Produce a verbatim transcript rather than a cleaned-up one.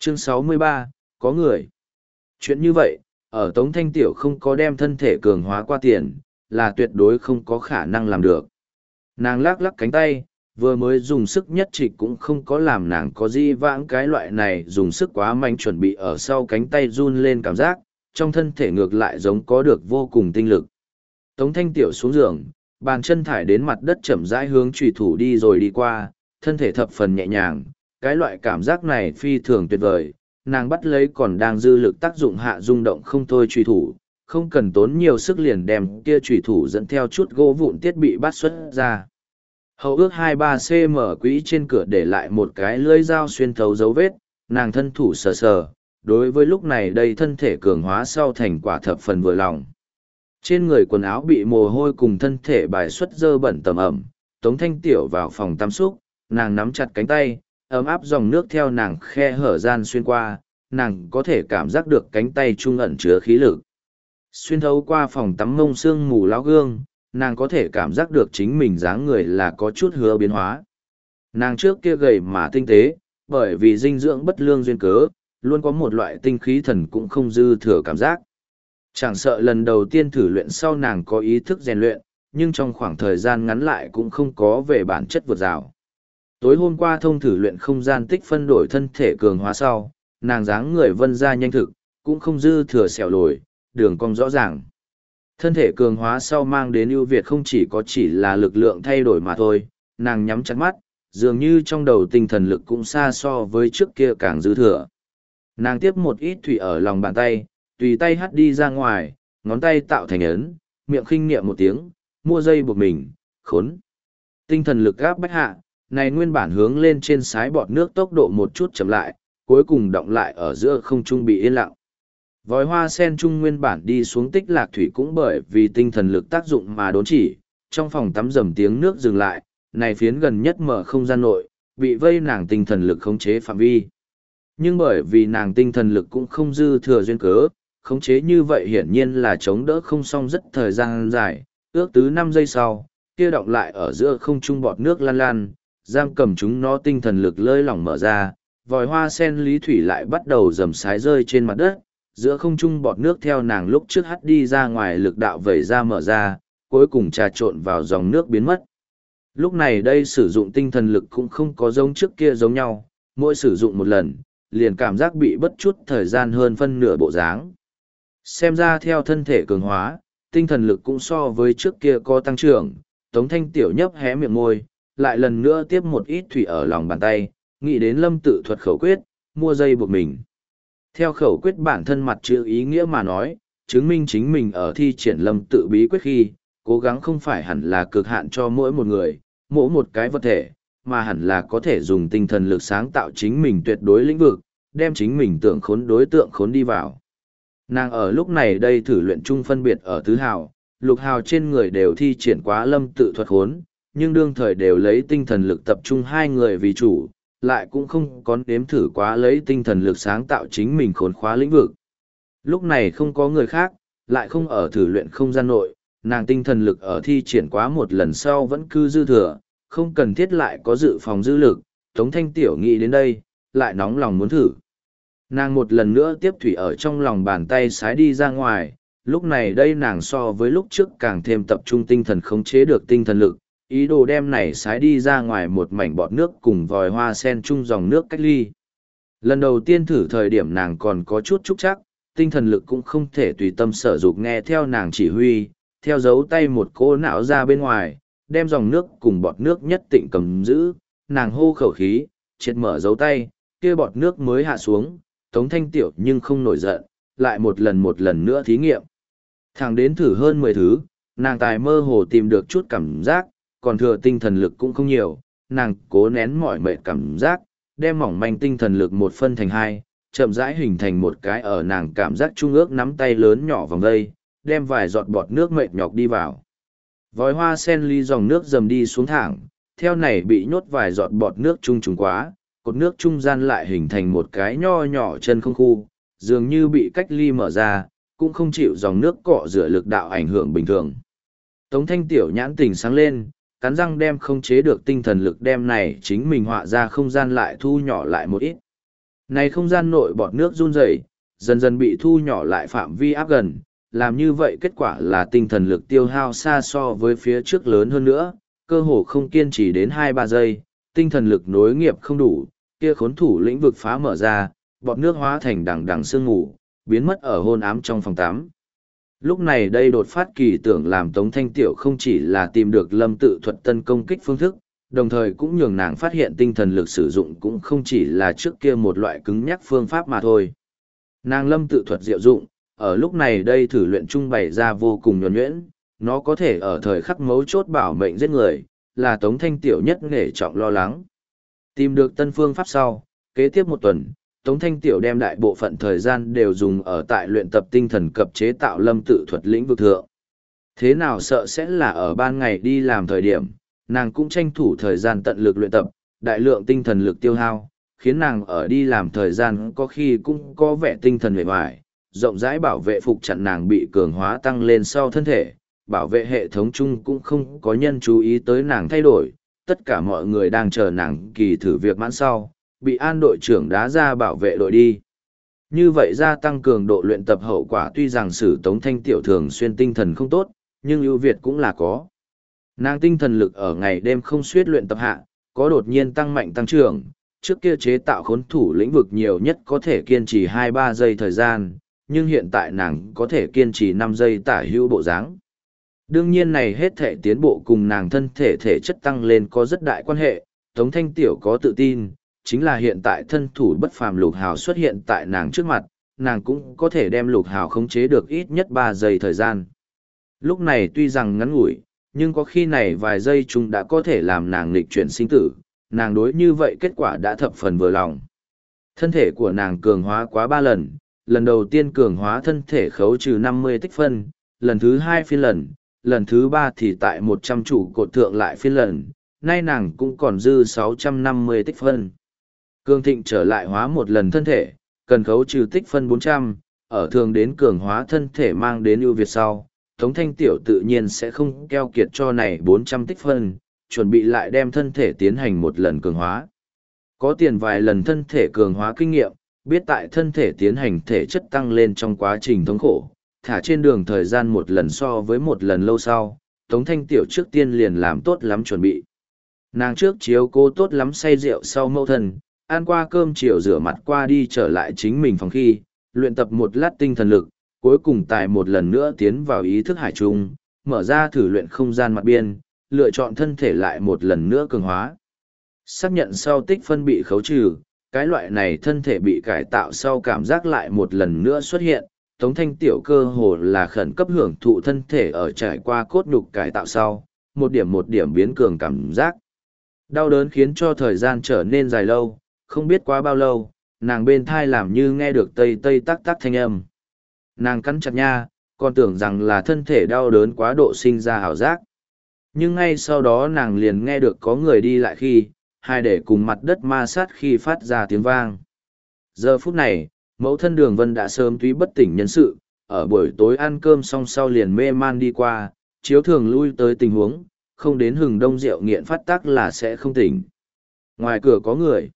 Chương sáu mươi ba, có người. Chuyện như vậy, ở Tống Thanh Tiểu không có đem thân thể cường hóa qua tiền, là tuyệt đối không có khả năng làm được. Nàng lắc lắc cánh tay, vừa mới dùng sức nhất trịch cũng không có làm nàng có di vãng cái loại này dùng sức quá mạnh chuẩn bị ở sau cánh tay run lên cảm giác, trong thân thể ngược lại giống có được vô cùng tinh lực. Tống Thanh Tiểu xuống giường, bàn chân thải đến mặt đất chậm rãi hướng chủy thủ đi rồi đi qua, thân thể thập phần nhẹ nhàng, cái loại cảm giác này phi thường tuyệt vời, nàng bắt lấy còn đang dư lực tác dụng hạ rung động không thôi chủy thủ, không cần tốn nhiều sức liền đem kia chủy thủ dẫn theo chút gỗ vụn thiết bị bắt xuất ra. Hầu ước hai ba xăng-ti-mét quỹ trên cửa để lại một cái lưỡi dao xuyên thấu dấu vết, nàng thân thủ sờ sờ, đối với lúc này đây thân thể cường hóa sau thành quả thập phần vừa lòng. Trên người quần áo bị mồ hôi cùng thân thể bài xuất dơ bẩn tầm ẩm, Tống Thanh Tiểu vào phòng tắm xúc, nàng nắm chặt cánh tay, ấm áp dòng nước theo nàng khe hở gian xuyên qua, nàng có thể cảm giác được cánh tay trung ẩn chứa khí lực. Xuyên thấu qua phòng tắm mông sương mù láo gương, nàng có thể cảm giác được chính mình dáng người là có chút hứa biến hóa. Nàng trước kia gầy mà tinh tế, bởi vì dinh dưỡng bất lương duyên cớ, luôn có một loại tinh khí thần cũng không dư thừa cảm giác. Chẳng sợ lần đầu tiên thử luyện sau nàng có ý thức rèn luyện, nhưng trong khoảng thời gian ngắn lại cũng không có về bản chất vượt rào. Tối hôm qua thông thử luyện không gian tích phân đổi thân thể cường hóa sau, nàng dáng người vân ra nhanh thực, cũng không dư thừa xẻo lồi, đường cong rõ ràng. Thân thể cường hóa sau mang đến ưu việt không chỉ có chỉ là lực lượng thay đổi mà thôi, nàng nhắm chặt mắt, dường như trong đầu tinh thần lực cũng xa so với trước kia càng dư thừa. Nàng tiếp một ít thủy ở lòng bàn tay, tùy tay hắt đi ra ngoài, ngón tay tạo thành ấn, miệng khinh niệm một tiếng, mua dây buộc mình, khốn. Tinh thần lực gáp bách hạ, này nguyên bản hướng lên trên sái bọt nước tốc độ một chút chậm lại, cuối cùng động lại ở giữa không trung bị yên lặng. Vòi hoa sen trung nguyên bản đi xuống tích lạc thủy cũng bởi vì tinh thần lực tác dụng mà đốn chỉ, trong phòng tắm rầm tiếng nước dừng lại, này phiến gần nhất mở không gian nội, bị vây nàng tinh thần lực khống chế phạm vi. Nhưng bởi vì nàng tinh thần lực cũng không dư thừa duyên cớ, khống chế như vậy hiển nhiên là chống đỡ không xong rất thời gian dài, ước tứ năm giây sau, kia động lại ở giữa không trung bọt nước lan lan, giam cầm chúng nó tinh thần lực lơi lỏng mở ra, vòi hoa sen lý thủy lại bắt đầu rầm sái rơi trên mặt đất, giữa không trung bọt nước theo nàng lúc trước hắt đi ra ngoài lực đạo vẩy ra mở ra, cuối cùng trà trộn vào dòng nước biến mất. Lúc này đây sử dụng tinh thần lực cũng không có giống trước kia giống nhau, mỗi sử dụng một lần, liền cảm giác bị bất chút thời gian hơn phân nửa bộ dáng. Xem ra theo thân thể cường hóa, tinh thần lực cũng so với trước kia có tăng trưởng, Tống Thanh Tiểu nhấp hé miệng môi, lại lần nữa tiếp một ít thủy ở lòng bàn tay, nghĩ đến lâm tự thuật khẩu quyết, mua dây buộc mình. Theo khẩu quyết bản thân mặt chữ ý nghĩa mà nói, chứng minh chính mình ở thi triển lâm tự bí quyết khi, cố gắng không phải hẳn là cực hạn cho mỗi một người, mỗi một cái vật thể, mà hẳn là có thể dùng tinh thần lực sáng tạo chính mình tuyệt đối lĩnh vực, đem chính mình tưởng khốn đối tượng khốn đi vào. Nàng ở lúc này đây thử luyện chung phân biệt ở tứ hào, lục hào trên người đều thi triển quá lâm tự thuật khốn, nhưng đương thời đều lấy tinh thần lực tập trung hai người vì chủ, lại cũng không có đếm thử quá lấy tinh thần lực sáng tạo chính mình khốn khóa lĩnh vực. Lúc này không có người khác, lại không ở thử luyện không gian nội, nàng tinh thần lực ở thi triển quá một lần sau vẫn cứ dư thừa, không cần thiết lại có dự phòng dư lực, Tống Thanh Tiểu nghĩ đến đây, lại nóng lòng muốn thử. Nàng một lần nữa tiếp thủy ở trong lòng bàn tay sái đi ra ngoài, lúc này đây nàng so với lúc trước càng thêm tập trung tinh thần khống chế được tinh thần lực, ý đồ đem này sái đi ra ngoài một mảnh bọt nước cùng vòi hoa sen chung dòng nước cách ly. Lần đầu tiên thử thời điểm nàng còn có chút trúc chắc, tinh thần lực cũng không thể tùy tâm sở dục nghe theo nàng chỉ huy, theo dấu tay một cô não ra bên ngoài, đem dòng nước cùng bọt nước nhất tịnh cầm giữ, nàng hô khẩu khí, triệt mở dấu tay, kia bọt nước mới hạ xuống, Tống Thanh Tiểu nhưng không nổi giận, lại một lần một lần nữa thí nghiệm. Thẳng đến thử hơn mười thứ, nàng tài mơ hồ tìm được chút cảm giác, còn thừa tinh thần lực cũng không nhiều, nàng cố nén mọi mệt cảm giác, đem mỏng manh tinh thần lực một phân thành hai, chậm rãi hình thành một cái ở nàng cảm giác trung ước nắm tay lớn nhỏ vòng dây, đem vài giọt bọt nước mệt nhọc đi vào. Vòi hoa sen ly dòng nước dầm đi xuống thẳng, theo này bị nhốt vài giọt bọt nước trung trùng quá, cột nước trung gian lại hình thành một cái nho nhỏ chân không khu, dường như bị cách ly mở ra, cũng không chịu dòng nước cọ rửa lực đạo ảnh hưởng bình thường. Tống Thanh Tiểu nhãn tỉnh sáng lên, cắn răng đem không chế được tinh thần lực đem này chính mình họa ra không gian lại thu nhỏ lại một ít. Này không gian nội bọt nước run rẩy, dần dần bị thu nhỏ lại phạm vi áp gần, làm như vậy kết quả là tinh thần lực tiêu hao xa so với phía trước lớn hơn nữa, cơ hồ không kiên trì đến hai ba giây, tinh thần lực nối nghiệp không đủ, kia khốn thủ lĩnh vực phá mở ra, bọt nước hóa thành đằng đằng sương mù, biến mất ở hôn ám trong phòng tắm. Lúc này đây đột phát kỳ tưởng làm Tống Thanh Tiểu không chỉ là tìm được lâm tự thuật tân công kích phương thức, đồng thời cũng nhường nàng phát hiện tinh thần lực sử dụng cũng không chỉ là trước kia một loại cứng nhắc phương pháp mà thôi. Nàng lâm tự thuật diệu dụng, ở lúc này đây thử luyện trung bày ra vô cùng nhuần nhuyễn, nó có thể ở thời khắc mấu chốt bảo mệnh giết người, là Tống Thanh Tiểu nhất nghề trọng lo lắng. Tìm được tân phương pháp sau, kế tiếp một tuần, Tống Thanh Tiểu đem đại bộ phận thời gian đều dùng ở tại luyện tập tinh thần cập chế tạo lâm tự thuật lĩnh vực thượng. Thế nào sợ sẽ là ở ban ngày đi làm thời điểm, nàng cũng tranh thủ thời gian tận lực luyện tập, đại lượng tinh thần lực tiêu hao, khiến nàng ở đi làm thời gian có khi cũng có vẻ tinh thần hề hoài, rộng rãi bảo vệ phục chặn nàng bị cường hóa tăng lên sau thân thể, bảo vệ hệ thống chung cũng không có nhân chú ý tới nàng thay đổi, tất cả mọi người đang chờ nàng kỳ thử việc mãn sau, bị an đội trưởng đá ra bảo vệ đội đi. Như vậy gia tăng cường độ luyện tập hậu quả tuy rằng sử Tống Thanh Tiểu thường xuyên tinh thần không tốt, nhưng ưu việt cũng là có. Nàng tinh thần lực ở ngày đêm không suyết luyện tập hạ, có đột nhiên tăng mạnh tăng trưởng, trước kia chế tạo khốn thủ lĩnh vực nhiều nhất có thể kiên trì hai ba giây thời gian, nhưng hiện tại nàng có thể kiên trì năm giây tả hữu bộ dáng. Đương nhiên này hết thể tiến bộ cùng nàng thân thể thể chất tăng lên có rất đại quan hệ, Tống Thanh Tiểu có tự tin, chính là hiện tại thân thủ bất phàm lục hào xuất hiện tại nàng trước mặt, nàng cũng có thể đem lục hào khống chế được ít nhất ba giây thời gian. Lúc này tuy rằng ngắn ngủi, nhưng có khi này vài giây chúng đã có thể làm nàng nghịch chuyển sinh tử, nàng đối như vậy kết quả đã thập phần vừa lòng. Thân thể của nàng cường hóa quá ba lần, lần đầu tiên cường hóa thân thể khấu trừ năm mươi tích phân, lần thứ hai phiên lần, lần thứ ba thì tại một trăm trụ cột thượng lại phiên lần, nay nàng cũng còn dư sáu trăm năm mươi tích phân. Cường thịnh trở lại hóa một lần thân thể, cần khấu trừ tích phân bốn trăm, ở thường đến cường hóa thân thể mang đến ưu việt sau, Tống Thanh Tiểu tự nhiên sẽ không keo kiệt cho này bốn trăm tích phân, chuẩn bị lại đem thân thể tiến hành một lần cường hóa. Có tiền vài lần thân thể cường hóa kinh nghiệm, biết tại thân thể tiến hành thể chất tăng lên trong quá trình thống khổ, thả trên đường thời gian một lần so với một lần lâu sau, Tống Thanh Tiểu trước tiên liền làm tốt lắm chuẩn bị. Nàng trước chiếu cố tốt lắm say rượu sau mâu thân, ăn qua cơm chiều rửa mặt qua đi trở lại chính mình phòng khi, luyện tập một lát tinh thần lực, cuối cùng tài một lần nữa tiến vào ý thức hải trung, mở ra thử luyện không gian mặt biên, lựa chọn thân thể lại một lần nữa cường hóa. Xác nhận sau tích phân bị khấu trừ, cái loại này thân thể bị cải tạo sau cảm giác lại một lần nữa xuất hiện. Tống Thanh Tiểu cơ hồ là khẩn cấp hưởng thụ thân thể ở trải qua cốt nhục cải tạo sau, một điểm một điểm biến cường cảm giác. Đau đớn khiến cho thời gian trở nên dài lâu, không biết quá bao lâu, nàng bên thai làm như nghe được tây tây tắc tắc thanh âm. Nàng cắn chặt nha, còn tưởng rằng là thân thể đau đớn quá độ sinh ra ảo giác. Nhưng ngay sau đó nàng liền nghe được có người đi lại khi, hai để cùng mặt đất ma sát khi phát ra tiếng vang. Giờ phút này, mẫu thân Đường Vân đã sớm túy bất tỉnh nhân sự, ở buổi tối ăn cơm xong sau liền mê man đi qua, chiếu thường lui tới tình huống, không đến hừng đông rượu nghiện phát tác là sẽ không tỉnh. Ngoài cửa có người.